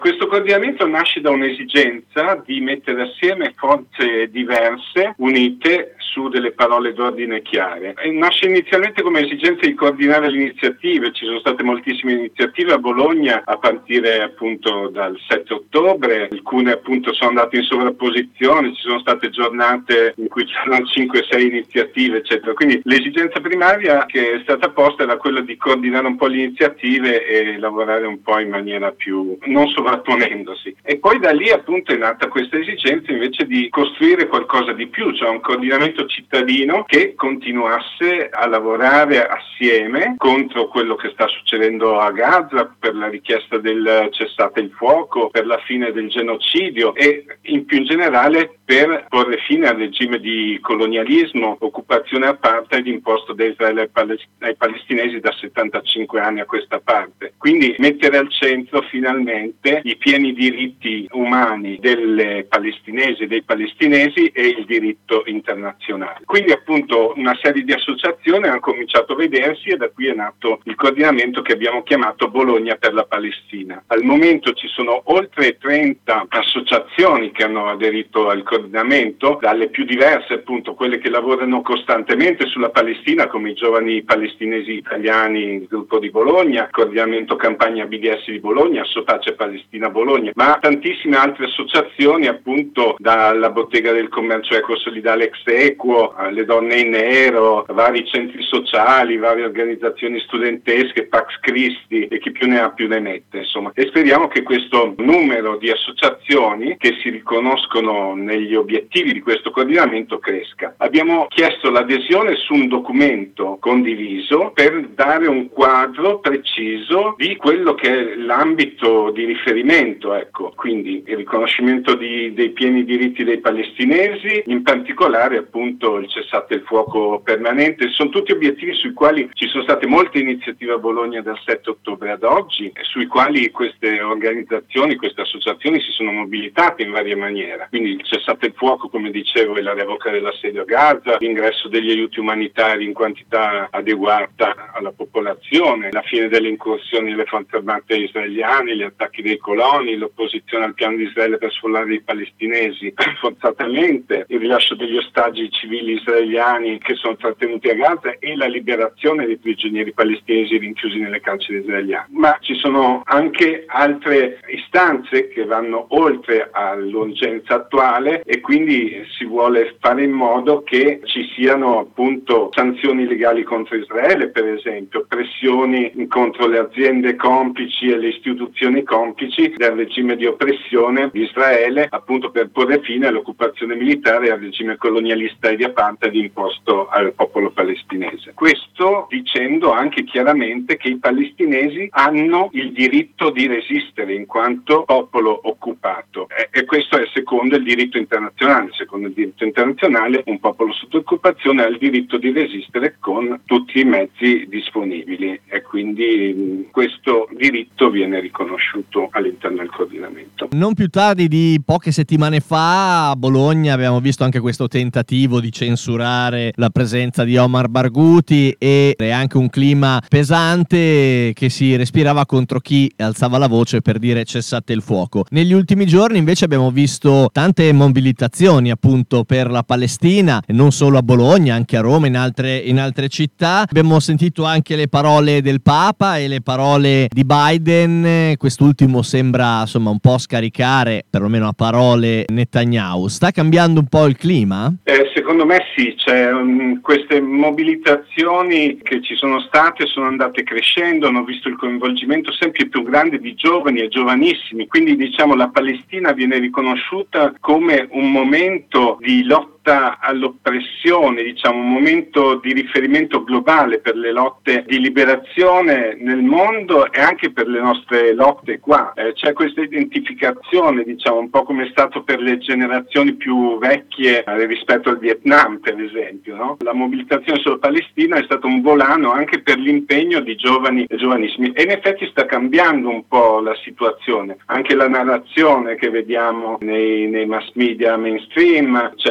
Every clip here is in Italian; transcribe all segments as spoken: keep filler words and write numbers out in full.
Questo coordinamento nasce da un'esigenza di mettere assieme forze diverse, unite su delle parole d'ordine chiare. E nasce inizialmente come esigenza di coordinare le iniziative. Ci sono state moltissime iniziative a Bologna a partire appunto dal sette ottobre, alcune appunto sono andate in sovrapposizione, ci sono state giornate in cui c'erano cinque sei iniziative eccetera. Quindi l'esigenza primaria che è stata posta era quella di coordinare un po' le iniziative e lavorare un po' in maniera più non sovrapponendosi. E poi da lì appunto è nata questa esigenza invece di costruire qualcosa di più, cioè un coordinamento cittadino che continuasse a lavorare assieme contro quello che sta succedendo a Gaza, per la richiesta del cessate il fuoco, per la fine del genocidio e in più in generale per porre fine al regime di colonialismo, occupazione apartheid imposto da Israele ai palestinesi da settantacinque anni a questa parte. Quindi mettere al centro finalmente i pieni diritti umani delle palestinesi e dei palestinesi e il diritto internazionale. Quindi appunto una serie di associazioni hanno cominciato a vedersi e da qui è nato il coordinamento che abbiamo chiamato Bologna per la Palestina. Al momento ci sono oltre trenta associazioni che hanno aderito al coordinamento, dalle più diverse appunto quelle che lavorano costantemente sulla Palestina come i giovani palestinesi italiani, il gruppo di Bologna, coordinamento campagna B D S di Bologna, Sopace Palestina Bologna, ma tantissime altre associazioni appunto dalla Bottega del Commercio Eco Solidale Ex Equo, le donne in nero, vari centri sociali, varie organizzazioni studentesche, Pax Christi e chi più ne ha più ne mette, insomma. E speriamo che questo numero di associazioni che si riconoscono negli obiettivi di questo coordinamento cresca. Abbiamo chiesto l'adesione su un documento condiviso per dare un quadro preciso di quello che è l'ambito di riferimento, ecco, quindi il riconoscimento di, dei pieni diritti dei palestinesi, in particolare appunto il cessate il fuoco permanente. Sono tutti obiettivi sui quali ci sono state molte iniziative a Bologna dal sette ottobre ad oggi, sui quali queste organizzazioni, queste associazioni si sono mobilitate in varie maniere. Quindi il cessate il fuoco, come dicevo, è la revoca dell'assedio a Gaza, l'ingresso degli aiuti umanitari in quantità adeguata alla popolazione, la fine delle incursioni delle forze armate israeliane, gli attacchi dei coloni, l'opposizione al piano di Israele per sfollare i palestinesi forzatamente, il rilascio degli ostaggi civili israeliani che sono trattenuti a Gaza e la liberazione dei prigionieri palestinesi rinchiusi nelle carceri israeliane. Ma ci sono anche altre istanze che vanno oltre all'urgenza attuale e quindi si vuole fare in modo che ci siano appunto sanzioni legali contro Israele, per esempio, pressioni contro le aziende complici e le istituzioni complici del regime di oppressione di Israele, appunto per porre fine all'occupazione militare e al regime colonialista e di apartheid imposto al popolo palestinese. Questo dicendo anche chiaramente che i palestinesi hanno il diritto di resistere in quanto popolo occupato e, e questo è secondo il diritto internazionale. Secondo il diritto internazionale un popolo sotto occupazione ha il diritto di resistere con tutti i mezzi disponibili e quindi mh, questo diritto viene riconosciuto all'interno del coordinamento. Non più tardi di poche settimane fa a Bologna abbiamo visto anche questo tentativo di censurare la presenza di Omar Barghouti e anche un clima pesante che si respirava contro chi alzava la voce per dire cessate il fuoco. Negli ultimi giorni invece abbiamo visto tante mobilitazioni appunto per la Palestina, non solo a Bologna, anche a Roma, in altre, in altre città. Abbiamo sentito anche le parole del Papa e le parole di Biden, quest'ultimo sembra insomma un po' scaricare, perlomeno a parole, Netanyahu. Sta cambiando un po' il clima? Eh, secondo me sì, cioè, um, queste mobilitazioni che ci sono state sono andate crescendo, hanno visto il coinvolgimento sempre più grande di giovani e giovanissimi, quindi diciamo la Palestina viene riconosciuta come un momento di lotta all'oppressione, diciamo un momento di riferimento globale per le lotte di liberazione nel mondo e anche per le nostre lotte qua. Eh, c'è questa identificazione, diciamo un po' come è stato per le generazioni più vecchie eh, rispetto al Vietnam, per esempio, no? La mobilitazione sulla Palestina è stato un volano anche per l'impegno di giovani e giovanissimi e in effetti sta cambiando un po' la situazione, anche la narrazione che vediamo nei, nei mass media mainstream, cioè, c'è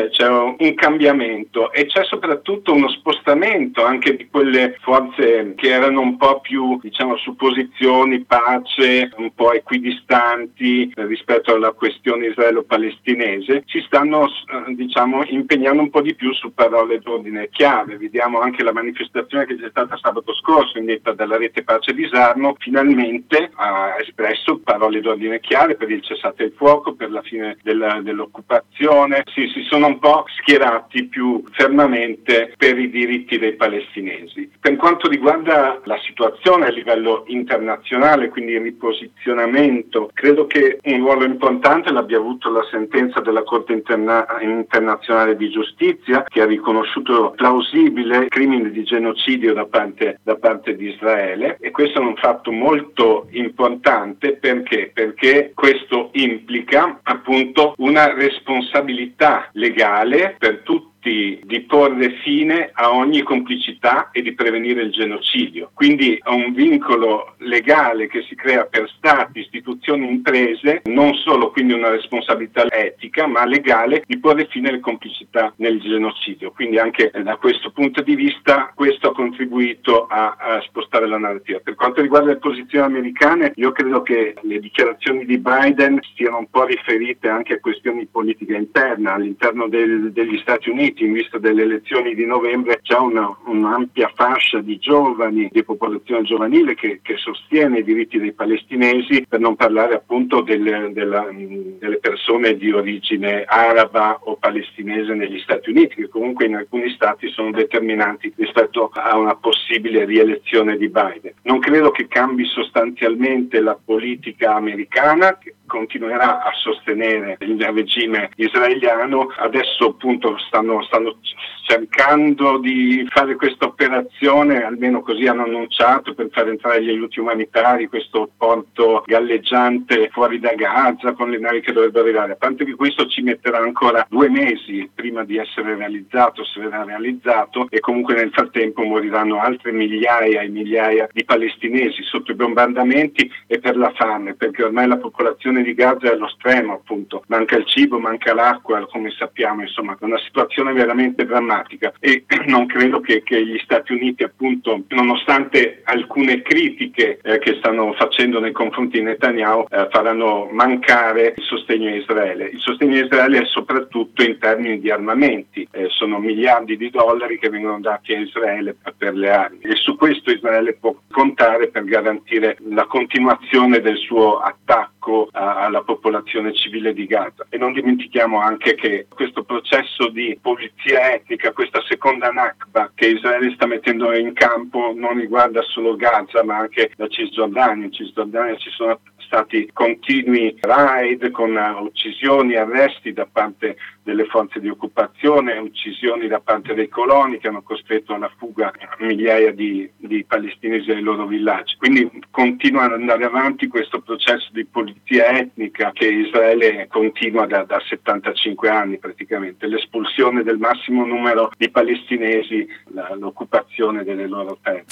un cambiamento e c'è soprattutto uno spostamento anche di quelle forze che erano un po' più, diciamo, su posizioni pace, un po' equidistanti rispetto alla questione israelo-palestinese, si stanno diciamo impegnando un po' di più su parole d'ordine chiave. Vediamo anche la manifestazione che c'è stata sabato scorso indetta dalla Rete Pace di Sarno, finalmente ha espresso parole d'ordine chiare per il cessate il fuoco, per la fine della, dell'occupazione. Sì, si sono un po' schierati più fermamente per i diritti dei palestinesi. Per quanto riguarda la situazione a livello internazionale, quindi il riposizionamento, credo che un ruolo importante l'abbia avuto la sentenza della Corte interna- internazionale di giustizia, che ha riconosciuto plausibile crimine di genocidio da parte, da parte di Israele, e questo è un fatto molto importante perché? Perché questo implica appunto una responsabilità legale per tutti di porre fine a ogni complicità e di prevenire il genocidio. Quindi è un vincolo legale che si crea per stati, istituzioni, imprese, non solo quindi una responsabilità etica, ma legale di porre fine alle complicità nel genocidio. Quindi anche da questo punto di vista questo ha contribuito a, a spostare la narrativa. Per quanto riguarda le posizioni americane, io credo che le dichiarazioni di Biden siano un po' riferite anche a questioni di politica interna all'interno del, degli Stati Uniti. In vista delle elezioni di novembre c'è una, un'ampia fascia di giovani, di popolazione giovanile che, che sostiene i diritti dei palestinesi, per non parlare appunto delle, della, delle persone di origine araba o palestinese negli Stati Uniti, che comunque in alcuni stati sono determinanti rispetto a una possibile rielezione di Biden. Non credo che cambi sostanzialmente la politica americana, che continuerà a sostenere il regime israeliano. Adesso appunto stanno, stanno cercando di fare questa operazione, almeno così hanno annunciato, per far entrare gli aiuti umanitari, questo porto galleggiante fuori da Gaza con le navi che dovrebbero arrivare. A parte che questo ci metterà ancora due mesi prima di essere realizzato, se verrà realizzato, e comunque nel frattempo moriranno altre migliaia e migliaia di palestinesi sotto i bombardamenti e per la fame, perché ormai la popolazione di Gaza è allo stremo, appunto, manca il cibo, manca l'acqua, come sappiamo, insomma è una situazione veramente drammatica, e non credo che, che gli Stati Uniti, appunto, nonostante alcune critiche eh, che stanno facendo nei confronti di Netanyahu, eh, faranno mancare il sostegno a Israele. Il sostegno a Israele è soprattutto in termini di armamenti, eh, sono miliardi di dollari che vengono dati a Israele per le armi, e su questo Israele può contare per garantire la continuazione del suo attacco a alla popolazione civile di Gaza. E non dimentichiamo anche che questo processo di pulizia etnica, questa seconda Nakba che Israele sta mettendo in campo, non riguarda solo Gaza ma anche la Cisgiordania. In Cisgiordania ci sono stati continui raid con uccisioni, arresti da parte delle forze di occupazione, uccisioni da parte dei coloni che hanno costretto alla fuga migliaia di, di palestinesi dai loro villaggi. Quindi continua ad andare avanti questo processo di pulizia etnica che Israele continua da, da settantacinque anni praticamente, l'espulsione del massimo numero di palestinesi, la, l'occupazione delle loro terre.